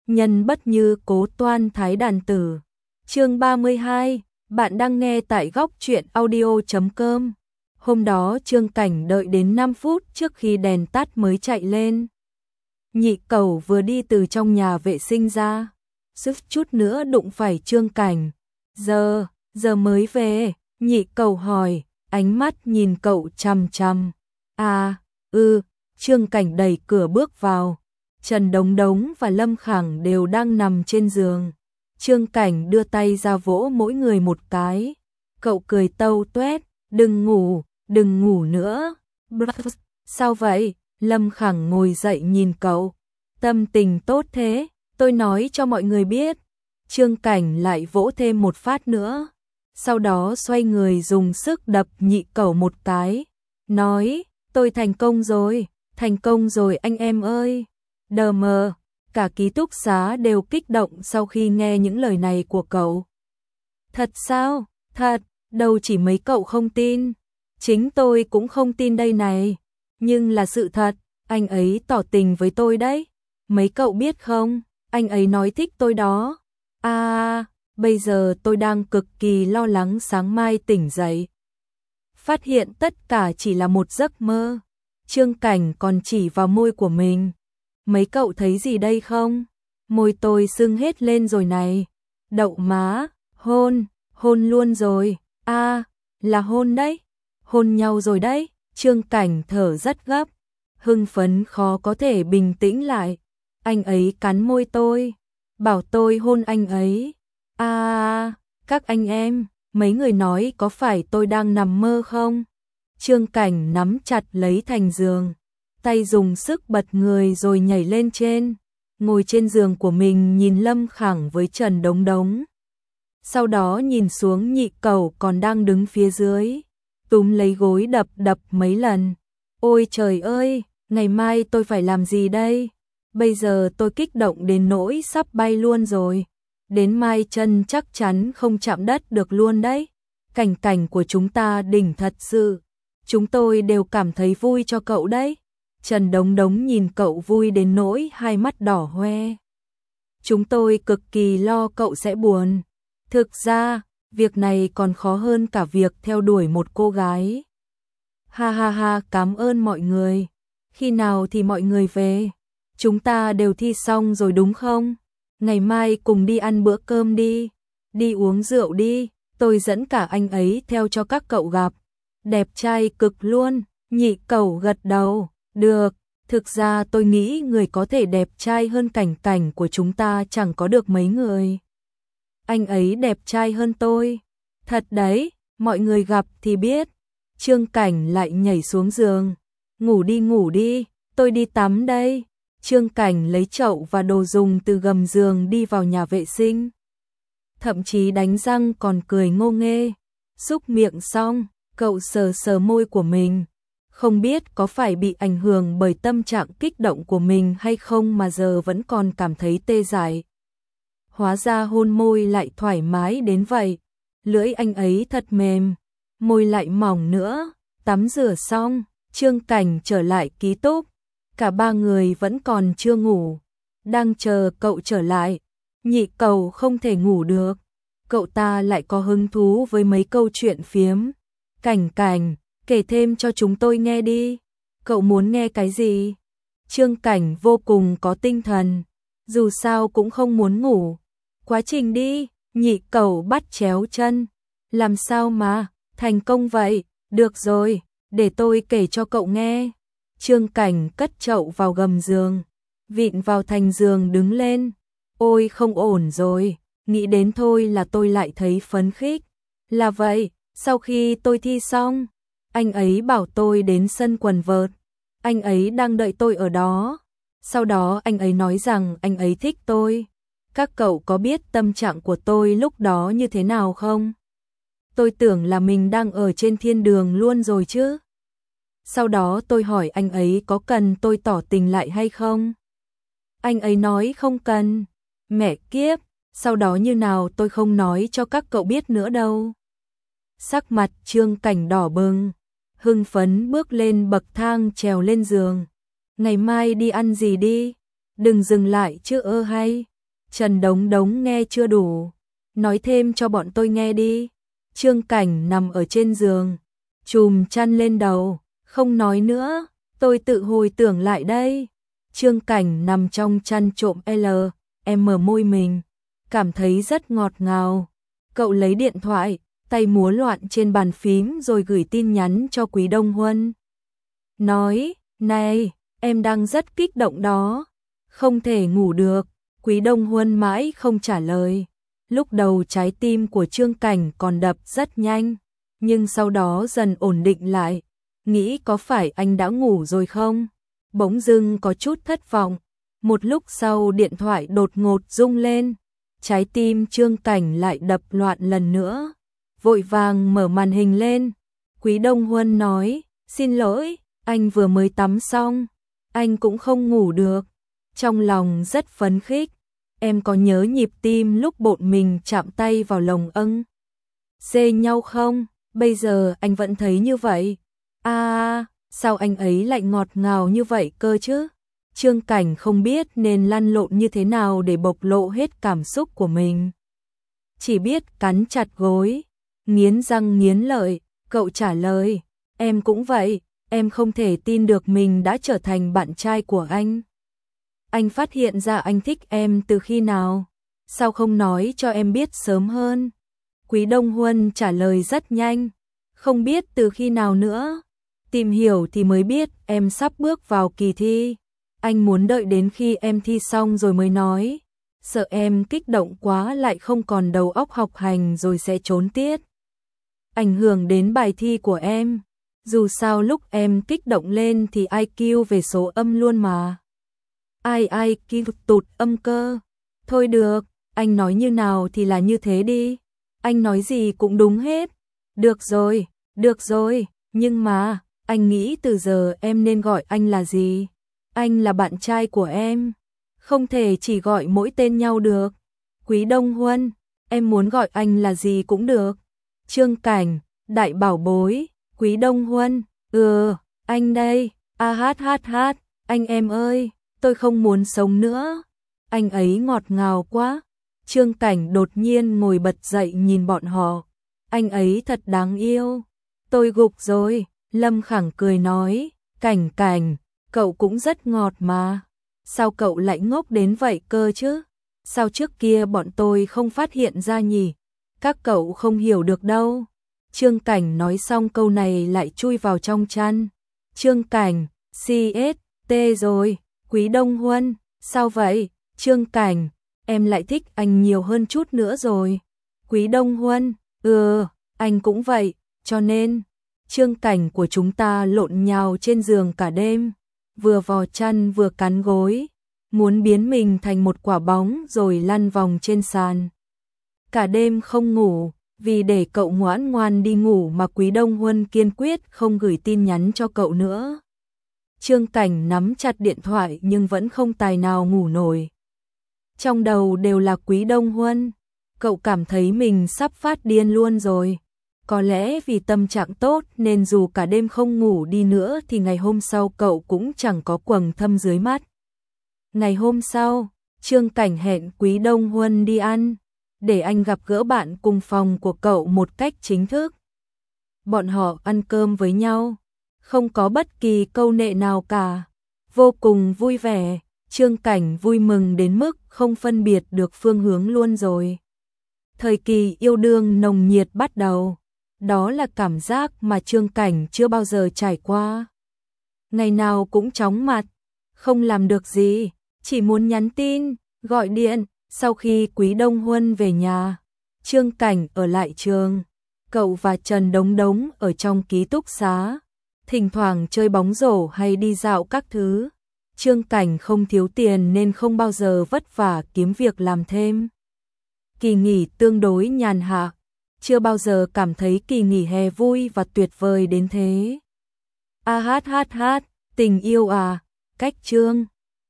nhân bất như cố toan thái đàn tử. Chương 32, bạn đang nghe tại góc truyện audio.com. Hôm đó Trương Cảnh đợi đến 5 phút trước khi đèn tắt mới chạy lên. Nhị Cẩu vừa đi từ trong nhà vệ sinh ra, suýt chút nữa đụng phải Trương Cảnh. Giờ mới về, Nhị Cẩu hỏi, ánh mắt nhìn cậu chằm chằm. Trương Cảnh đẩy cửa bước vào. Trần Đống Đống và Lâm Khẳng đều đang nằm trên giường. Trương Cảnh đưa tay ra vỗ mỗi người một cái. Cậu cười tâu tuét, đừng ngủ nữa. Sao vậy? Lâm Khẳng ngồi dậy nhìn cậu. Tâm tình tốt thế, tôi nói cho mọi người biết. Trương Cảnh lại vỗ thêm một phát nữa. Sau đó xoay người dùng sức đập Nhị Cẩu một cái. Nói, tôi thành công rồi anh em ơi. Đờ mờ, cả ký túc xá đều kích động sau khi nghe những lời này của cậu. Thật sao? Thật, đâu chỉ mấy cậu không tin. Chính tôi cũng không tin đây này. Nhưng là sự thật, anh ấy tỏ tình với tôi đấy. Mấy cậu biết không, anh ấy nói thích tôi đó. Bây giờ tôi đang cực kỳ lo lắng sáng mai tỉnh dậy phát hiện tất cả chỉ là một giấc mơ. Trương Cảnh còn chỉ vào môi của mình. Mấy cậu thấy gì đây không? Môi tôi sưng hết lên rồi này. Đậu má, hôn luôn rồi. Là hôn đấy. Hôn nhau rồi đấy. Trương Cảnh thở rất gấp. Hưng phấn khó có thể bình tĩnh lại. Anh ấy cắn môi tôi. Bảo tôi hôn anh ấy. Các anh em, mấy người nói có phải tôi đang nằm mơ không? Trương Cảnh nắm chặt lấy thành giường. Tay dùng sức bật người rồi nhảy lên trên. Ngồi trên giường của mình nhìn Lâm Khẳng với Trần Đống Đống. Sau đó nhìn xuống Nhị Cẩu còn đang đứng phía dưới. Túm lấy gối đập mấy lần. Ôi trời ơi, ngày mai tôi phải làm gì đây? Bây giờ tôi kích động đến nỗi sắp bay luôn rồi. Đến mai chân chắc chắn không chạm đất được luôn đấy. Cảnh của chúng ta đỉnh thật sự. Chúng tôi đều cảm thấy vui cho cậu đấy. Trần Đống Đống nhìn cậu vui đến nỗi hai mắt đỏ hoe. Chúng tôi cực kỳ lo cậu sẽ buồn. Thực ra, việc này còn khó hơn cả việc theo đuổi một cô gái. Ha, cảm ơn mọi người. Khi nào thì mọi người về? Chúng ta đều thi xong rồi đúng không? Ngày mai cùng đi ăn bữa cơm đi. Đi uống rượu đi. Tôi dẫn cả anh ấy theo cho các cậu gặp. Đẹp trai cực luôn. Nhị Cẩu gật đầu. Được, thực ra tôi nghĩ người có thể đẹp trai hơn Cảnh của chúng ta chẳng có được mấy người. Anh ấy đẹp trai hơn tôi. Thật đấy, mọi người gặp thì biết. Trương Cảnh lại nhảy xuống giường. Ngủ đi, tôi đi tắm đây. Trương Cảnh lấy chậu và đồ dùng từ gầm giường đi vào nhà vệ sinh. Thậm chí đánh răng còn cười ngô nghê. Xúc miệng xong, cậu sờ môi của mình. Không biết có phải bị ảnh hưởng bởi tâm trạng kích động của mình hay không mà giờ vẫn còn cảm thấy tê dại. Hóa ra hôn môi lại thoải mái đến vậy. Lưỡi anh ấy thật mềm, môi lại mỏng nữa. Tắm rửa xong, Trương Cảnh trở lại ký túc. Cả ba người vẫn còn chưa ngủ, đang chờ cậu trở lại. Nhị Cẩu không thể ngủ được. Cậu ta lại có hứng thú với mấy câu chuyện phiếm. Cảnh, kể thêm cho chúng tôi nghe đi. Cậu muốn nghe cái gì? Trương Cảnh vô cùng có tinh thần. Dù sao cũng không muốn ngủ. Quá trình đi. Nhị Cẩu bắt chéo chân. Làm sao mà thành công vậy? Được rồi, để tôi kể cho cậu nghe. Trương Cảnh cất chậu vào gầm giường. Vịn vào thành giường đứng lên. Ôi không ổn rồi. Nghĩ đến thôi là tôi lại thấy phấn khích. Là vậy, sau khi tôi thi xong, anh ấy bảo tôi đến sân quần vợt. Anh ấy đang đợi tôi ở đó. Sau đó anh ấy nói rằng anh ấy thích tôi. Các cậu có biết tâm trạng của tôi lúc đó như thế nào không? Tôi tưởng là mình đang ở trên thiên đường luôn rồi chứ. Sau đó tôi hỏi anh ấy có cần tôi tỏ tình lại hay không? Anh ấy nói không cần. Mẹ kiếp, sau đó như nào tôi không nói cho các cậu biết nữa đâu. Sắc mặt Trương Cảnh đỏ bừng, hưng phấn bước lên bậc thang trèo lên giường. Ngày mai đi ăn gì đi? Đừng dừng lại chứ hay. Trần Đống Đống nghe chưa đủ, nói thêm cho bọn tôi nghe đi. Trương Cảnh nằm ở trên giường, chùm chăn lên đầu, không nói nữa, tôi tự hồi tưởng lại đây. Trương Cảnh nằm trong chăn trộm em mở môi mình, cảm thấy rất ngọt ngào. Cậu lấy điện thoại, tay múa loạn trên bàn phím rồi gửi tin nhắn cho Quý Đông Huân. Nói, này, em đang rất kích động đó, không thể ngủ được. Quý Đông Huân mãi không trả lời. Lúc đầu trái tim của Trương Cảnh còn đập rất nhanh, nhưng sau đó dần ổn định lại, nghĩ có phải anh đã ngủ rồi không? Bỗng dưng có chút thất vọng. Một lúc sau điện thoại đột ngột rung lên, trái tim Trương Cảnh lại đập loạn lần nữa. Vội vàng mở màn hình lên. Quý Đông Huân nói, xin lỗi, anh vừa mới tắm xong, anh cũng không ngủ được. Trong lòng rất phấn khích, em có nhớ nhịp tim lúc bộn mình chạm tay vào lồng âng dê nhau không? Bây giờ anh vẫn thấy như vậy. Sao anh ấy lại ngọt ngào như vậy cơ chứ? Trương Cảnh không biết nên lăn lộn như thế nào để bộc lộ hết cảm xúc của mình. Chỉ biết cắn chặt gối, nghiến răng nghiến lợi. Cậu trả lời, em cũng vậy, em không thể tin được mình đã trở thành bạn trai của anh. Anh phát hiện ra anh thích em từ khi nào? Sao không nói cho em biết sớm hơn? Quý Đông Huân trả lời rất nhanh, không biết từ khi nào nữa. Tìm hiểu thì mới biết em sắp bước vào kỳ thi. Anh muốn đợi đến khi em thi xong rồi mới nói. Sợ em kích động quá lại không còn đầu óc học hành rồi sẽ trốn tiết, ảnh hưởng đến bài thi của em. Dù sao lúc em kích động lên thì IQ về số âm luôn mà. Ai IQ tụt âm cơ. Thôi được, anh nói như nào thì là như thế đi. Anh nói gì cũng đúng hết. Được rồi, nhưng mà, anh nghĩ từ giờ em nên gọi anh là gì? Anh là bạn trai của em, không thể chỉ gọi mỗi tên nhau được. Quý Đông Huân, em muốn gọi anh là gì cũng được. Trương Cảnh, đại bảo bối. Quý Đông Huân, anh đây. Anh em ơi, tôi không muốn sống nữa. Anh ấy ngọt ngào quá. Trương Cảnh đột nhiên ngồi bật dậy nhìn bọn họ. Anh ấy thật đáng yêu. Tôi gục rồi. Lâm Khẳng cười nói, Cảnh, cậu cũng rất ngọt mà. Sao cậu lại ngốc đến vậy cơ chứ? Sao trước kia bọn tôi không phát hiện ra nhỉ? Các cậu không hiểu được đâu. Trương Cảnh nói xong câu này lại chui vào trong chăn. Trương Cảnh, CST rồi. Quý Đông Huân, sao vậy? Trương Cảnh, em lại thích anh nhiều hơn chút nữa rồi. Quý Đông Huân, anh cũng vậy, cho nên Trương Cảnh của chúng ta lộn nhào trên giường cả đêm, vừa vò chăn vừa cắn gối, muốn biến mình thành một quả bóng rồi lăn vòng trên sàn. Cả đêm không ngủ, vì để cậu ngoan ngoan đi ngủ mà Quý Đông Huân kiên quyết không gửi tin nhắn cho cậu nữa. Trương Cảnh nắm chặt điện thoại nhưng vẫn không tài nào ngủ nổi. Trong đầu đều là Quý Đông Huân, cậu cảm thấy mình sắp phát điên luôn rồi. Có lẽ vì tâm trạng tốt nên dù cả đêm không ngủ đi nữa thì ngày hôm sau cậu cũng chẳng có quầng thâm dưới mắt. Ngày hôm sau, Trương Cảnh hẹn Quý Đông Huân đi ăn, để anh gặp gỡ bạn cùng phòng của cậu một cách chính thức. Bọn họ ăn cơm với nhau, không có bất kỳ câu nệ nào cả, vô cùng vui vẻ. Trương Cảnh vui mừng đến mức không phân biệt được phương hướng luôn rồi. Thời kỳ yêu đương nồng nhiệt bắt đầu. Đó là cảm giác mà Trương Cảnh chưa bao giờ trải qua. Ngày nào cũng chóng mặt, không làm được gì, chỉ muốn nhắn tin, gọi điện. Sau khi Quý Đông Huân về nhà, Trương Cảnh ở lại trường. Cậu và Trần Đống Đống ở trong ký túc xá, thỉnh thoảng chơi bóng rổ hay đi dạo các thứ. Trương Cảnh không thiếu tiền nên không bao giờ vất vả kiếm việc làm thêm. Kỳ nghỉ tương đối nhàn hạ, chưa bao giờ cảm thấy kỳ nghỉ hè vui và tuyệt vời đến thế. Tình yêu à, cách Trương